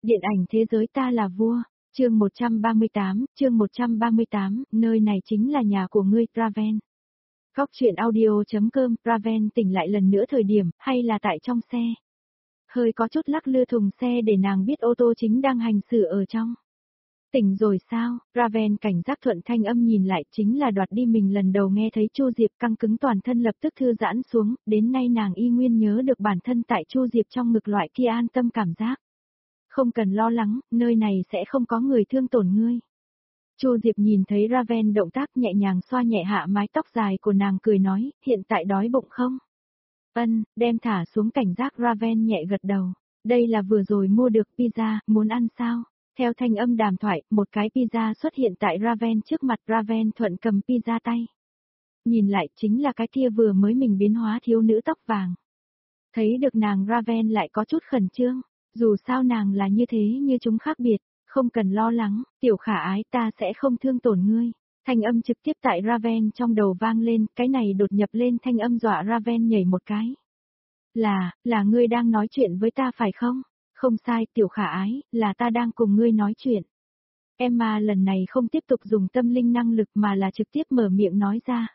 Điện ảnh thế giới ta là vua, chương 138, nơi này chính là nhà của ngươi, Raven. Góc truyện audio.com, Raven tỉnh lại lần nữa thời điểm, hay là tại trong xe. Hơi có chút lắc lư thùng xe để nàng biết ô tô chính đang hành xử ở trong. Tỉnh rồi sao? Raven cảnh giác thuận thanh âm nhìn lại, chính là đoạt đi mình lần đầu nghe thấy Chu Diệp, căng cứng toàn thân lập tức thư giãn xuống, đến nay nàng y nguyên nhớ được bản thân tại Chu Diệp trong ngực loại kia an tâm cảm giác. Không cần lo lắng, nơi này sẽ không có người thương tổn ngươi. Chu Diệp nhìn thấy Raven động tác nhẹ nhàng xoa nhẹ hạ mái tóc dài của nàng, cười nói, hiện tại đói bụng không? Đem thả xuống cảnh giác. Raven nhẹ gật đầu. Đây là vừa rồi mua được pizza, muốn ăn sao? Theo thanh âm đàm thoại, một cái pizza xuất hiện tại Raven trước mặt. Raven thuận cầm pizza tay. Nhìn lại chính là cái kia vừa mới mình biến hóa thiếu nữ tóc vàng. Thấy được nàng, Raven lại có chút khẩn trương. Dù sao nàng là như thế, như chúng khác biệt, không cần lo lắng, tiểu khả ái, ta sẽ không thương tổn ngươi. Thanh âm trực tiếp tại Raven trong đầu vang lên, cái này đột nhập lên thanh âm dọa Raven nhảy một cái. Là ngươi đang nói chuyện với ta phải không? Không sai, tiểu khả ái, là ta đang cùng ngươi nói chuyện. Emma lần này không tiếp tục dùng tâm linh năng lực mà là trực tiếp mở miệng nói ra.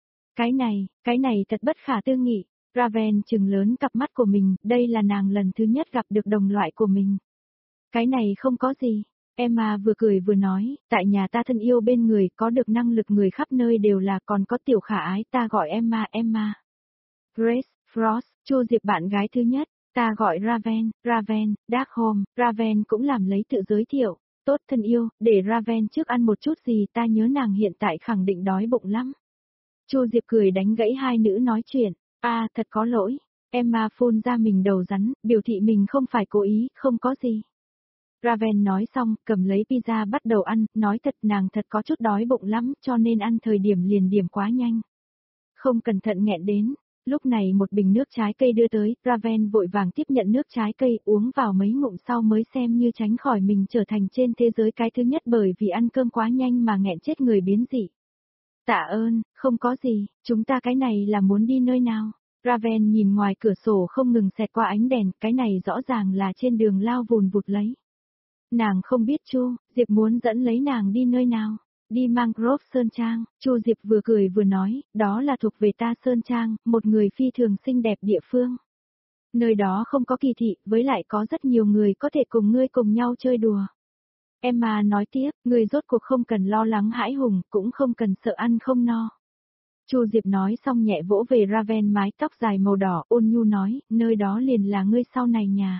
Cái này thật bất khả tư nghị. Raven trừng lớn cặp mắt của mình, đây là nàng lần thứ nhất gặp được đồng loại của mình. Cái này không có gì. Emma vừa cười vừa nói, tại nhà ta thân yêu bên người, có được năng lực người khắp nơi đều là, còn có tiểu khả ái, ta gọi Emma. Grace, Frost, Chu Diệp bạn gái thứ nhất, ta gọi Raven, Darkholme. Raven cũng làm lấy tự giới thiệu, tốt thân yêu, để Raven trước ăn một chút gì, ta nhớ nàng hiện tại khẳng định đói bụng lắm. Chu Diệp cười đánh gãy hai nữ nói chuyện. Thật có lỗi. Emma phun ra mình đầu rắn, biểu thị mình không phải cố ý, không có gì. Raven nói xong, cầm lấy pizza bắt đầu ăn, nói thật nàng thật có chút đói bụng lắm, cho nên ăn thời điểm liền điểm quá nhanh. Không cẩn thận nghẹn đến. Lúc này một bình nước trái cây đưa tới, Raven vội vàng tiếp nhận nước trái cây, uống vào mấy ngụm sau mới xem như tránh khỏi mình trở thành trên thế giới cái thứ nhất bởi vì ăn cơm quá nhanh mà nghẹn chết người biến dị. Tạ ơn, không có gì, chúng ta cái này là muốn đi nơi nào? Raven nhìn ngoài cửa sổ không ngừng xẹt qua ánh đèn, cái này rõ ràng là trên đường lao vùn vụt lấy. Nàng không biết Chu Diệp muốn dẫn lấy nàng đi nơi nào. Đi Mangrove Sơn Trang. Chu Diệp vừa cười vừa nói, đó là thuộc về ta Sơn Trang, một người phi thường xinh đẹp địa phương. Nơi đó không có kỳ thị, với lại có rất nhiều người có thể cùng ngươi cùng nhau chơi đùa. Emma nói tiếp, ngươi rốt cuộc không cần lo lắng hãi hùng, cũng không cần sợ ăn không no. Chu Diệp nói xong nhẹ vỗ về Raven mái tóc dài màu đỏ, ôn nhu nói, nơi đó liền là ngươi sau này nhà.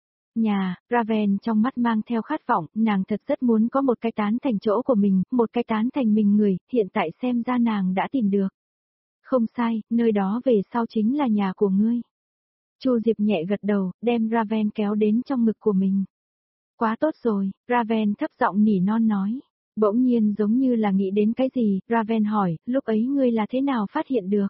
Raven trong mắt mang theo khát vọng, nàng thật rất muốn có một cái tán thành chỗ của mình, một cái tán thành mình người, hiện tại xem ra nàng đã tìm được. Không sai, nơi đó về sau chính là nhà của ngươi. Chu Diệp nhẹ gật đầu, đem Raven kéo đến trong ngực của mình. Quá tốt rồi, Raven thấp giọng nỉ non nói. Bỗng nhiên giống như là nghĩ đến cái gì, Raven hỏi, lúc ấy ngươi là thế nào phát hiện được?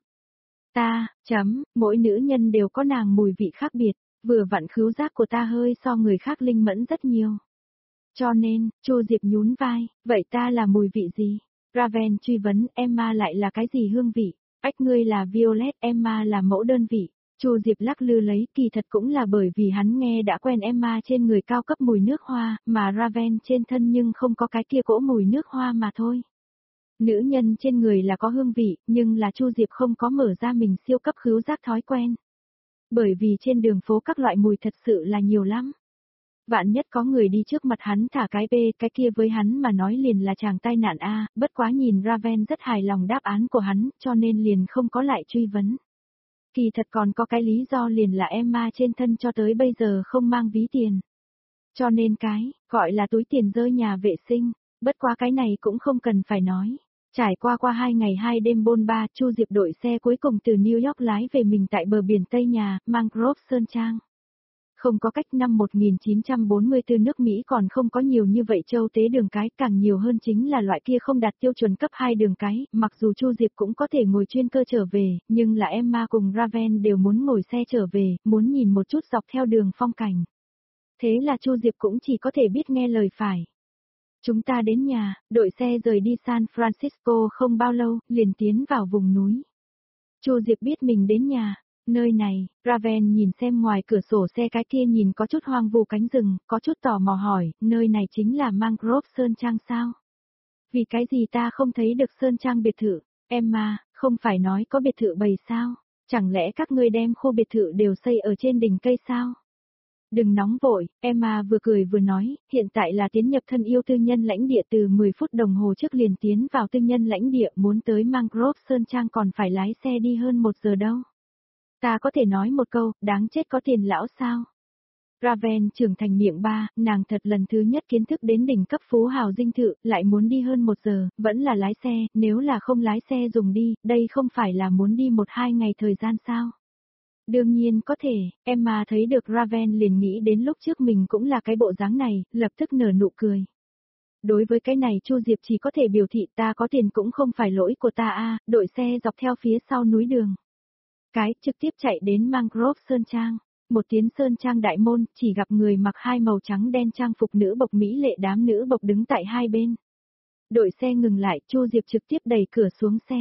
Mỗi nữ nhân đều có nàng mùi vị khác biệt, vừa vặn khứu giác của ta hơi so người khác linh mẫn rất nhiều. Cho nên, Chu Diệp nhún vai, vậy ta là mùi vị gì? Raven truy vấn, Emma lại là cái gì hương vị? Ngươi là Violet, Emma là mẫu đơn vị. Chu Diệp lắc lư lấy, kỳ thật cũng là bởi vì hắn nghe đã quen Emma trên người cao cấp mùi nước hoa, mà Raven trên thân nhưng không có cái kia cỗ mùi nước hoa mà thôi. Nữ nhân trên người là có hương vị, nhưng là Chu Diệp không có mở ra mình siêu cấp khứu giác thói quen. Bởi vì trên đường phố các loại mùi thật sự là nhiều lắm. Vạn nhất có người đi trước mặt hắn thả cái bê, cái kia với hắn mà nói liền là chàng tai nạn bất quá nhìn Raven rất hài lòng đáp án của hắn, cho nên liền không có lại truy vấn. Kỳ thật còn có cái lý do liền là Emma trên thân cho tới bây giờ không mang ví tiền. Cho nên gọi là túi tiền rơi nhà vệ sinh, bất quá cái này cũng không cần phải nói. Trải qua 2 ngày 2 đêm bôn ba, Chu Diệp đội xe cuối cùng từ New York lái về mình tại bờ biển Tây nhà, Mangrove Sơn Trang. Không có cách, năm 1944 nước Mỹ còn không có nhiều như vậy châu tế đường cái, càng nhiều hơn chính là loại kia không đạt tiêu chuẩn cấp 2 đường cái, mặc dù Chu Diệp cũng có thể ngồi chuyên cơ trở về, nhưng là Emma cùng Raven đều muốn ngồi xe trở về, muốn nhìn một chút dọc theo đường phong cảnh. Thế là Chu Diệp cũng chỉ có thể biết nghe lời phải. Chúng ta đến nhà, đội xe rời đi San Francisco không bao lâu, liền tiến vào vùng núi. Chu Diệp biết mình đến nhà. Nơi này, Raven nhìn xem ngoài cửa sổ xe cái kia nhìn có chút hoang vu cánh rừng, có chút tò mò hỏi, nơi này chính là Mangrove Sơn Trang sao? Vì cái gì ta không thấy được Sơn Trang biệt thự? Emma, không phải nói có biệt thự bầy sao? Chẳng lẽ các ngươi đem khu biệt thự đều xây ở trên đỉnh cây sao? Đừng nóng vội, Emma vừa cười vừa nói, hiện tại là tiến nhập thân yêu tư nhân lãnh địa từ 10 phút đồng hồ trước liền tiến vào tư nhân lãnh địa muốn tới Mangrove Sơn Trang còn phải lái xe đi hơn 1 giờ đâu. Ta có thể nói một câu, đáng chết có tiền lão sao? Raven trưởng thành miệng ba, nàng thật lần thứ nhất kiến thức đến đỉnh cấp phú hào dinh thự, lại muốn đi hơn 1 giờ, vẫn là lái xe, nếu là không lái xe dùng đi, đây không phải là muốn đi 1-2 ngày thời gian sao? Đương nhiên có thể, Emma thấy được Raven liền nghĩ đến lúc trước mình cũng là cái bộ dáng này, lập tức nở nụ cười. Đối với cái này Chu Diệp chỉ có thể biểu thị ta có tiền cũng không phải lỗi của ta đội xe dọc theo phía sau núi đường. Cái trực tiếp chạy đến Mangrove Sơn Trang. Một tiến Sơn Trang đại môn, chỉ gặp người mặc 2 màu trắng đen trang phục nữ bộc mỹ lệ đám nữ bộc đứng tại hai bên. Đội xe ngừng lại, Chu Diệp trực tiếp đẩy cửa xuống xe.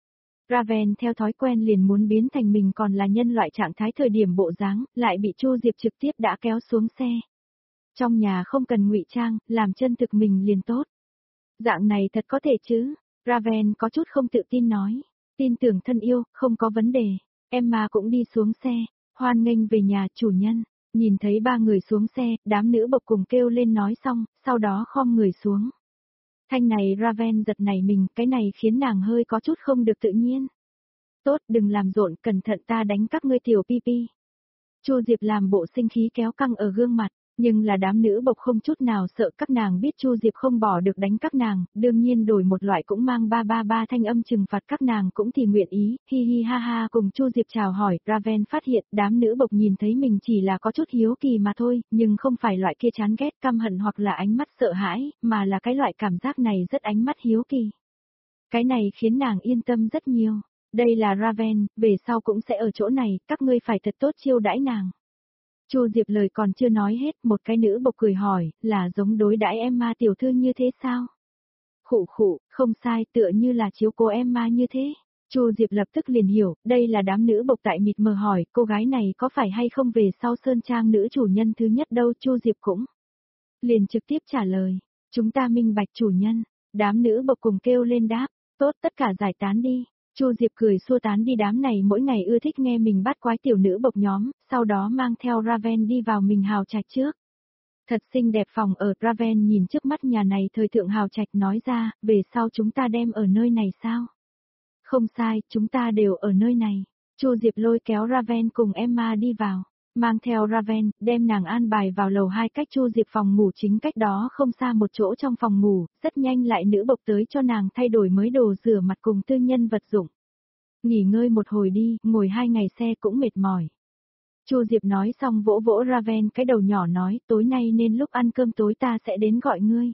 Raven theo thói quen liền muốn biến thành mình còn là nhân loại trạng thái thời điểm bộ dáng, lại bị Chu Diệp trực tiếp đã kéo xuống xe. Trong nhà không cần ngụy trang, làm chân thực mình liền tốt. Dạng này thật có thể chứ? Raven có chút không tự tin nói. Tin tưởng thân yêu, không có vấn đề. Emma cũng đi xuống xe. Hoan nghênh về nhà chủ nhân, nhìn thấy 3 người xuống xe, đám nữ bộc cùng kêu lên nói xong, sau đó khom người xuống. Thanh này Raven giật nảy mình, cái này khiến nàng hơi có chút không được tự nhiên. Tốt, đừng làm rộn, cẩn thận ta đánh các ngươi tiểu pi. Chu Diệp làm bộ sinh khí kéo căng ở gương mặt, nhưng là đám nữ bộc không chút nào sợ các nàng biết Chu Diệp không bỏ được đánh các nàng, đương nhiên đổi một loại cũng mang ba thanh âm trừng phạt các nàng cũng thì nguyện ý, hi hi ha ha cùng Chu Diệp chào hỏi, Raven phát hiện đám nữ bộc nhìn thấy mình chỉ là có chút hiếu kỳ mà thôi, nhưng không phải loại kia chán ghét căm hận hoặc là ánh mắt sợ hãi, mà là cái loại cảm giác này rất ánh mắt hiếu kỳ. Cái này khiến nàng yên tâm rất nhiều. Đây là Raven, về sau cũng sẽ ở chỗ này, các ngươi phải thật tốt chiêu đãi nàng. Chu Diệp lời còn chưa nói hết, một cái nữ bộc cười hỏi, là giống đối đãi Emma tiểu thư như thế sao? Khụ khụ, không sai, tựa như là chiếu cố Emma như thế. Chu Diệp lập tức liền hiểu, đây là đám nữ bộc tại mịt mờ hỏi, cô gái này có phải hay không về sau Sơn Trang nữ chủ nhân thứ nhất đâu, Chu Diệp cũng liền trực tiếp trả lời, chúng ta minh bạch chủ nhân, đám nữ bộc cùng kêu lên đáp, tốt tất cả giải tán đi. Chu Diệp cười xua tán đi đám này mỗi ngày ưa thích nghe mình bắt quái tiểu nữ bộc nhóm, sau đó mang theo Raven đi vào mình hào trạch trước. Thật xinh đẹp phòng ở, Raven nhìn trước mắt nhà này thời thượng hào trạch nói ra, về sau chúng ta đem ở nơi này sao? Không sai, chúng ta đều ở nơi này. Chu Diệp lôi kéo Raven cùng Emma đi vào, mang theo Raven, đem nàng an bài vào lầu 2 cách Chu Diệp phòng ngủ chính cách đó không xa một chỗ trong phòng ngủ, rất nhanh lại nữ bộc tới cho nàng thay đổi mới đồ rửa mặt cùng tư nhân vật dụng. Nghỉ ngơi một hồi đi, ngồi 2 ngày xe cũng mệt mỏi. Chu Diệp nói xong vỗ vỗ Raven cái đầu nhỏ nói, tối nay nên lúc ăn cơm tối ta sẽ đến gọi ngươi.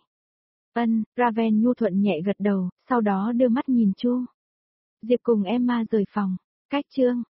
Ân, Raven nhu thuận nhẹ gật đầu, sau đó đưa mắt nhìn Chu Diệp cùng Emma rời phòng. Cách chương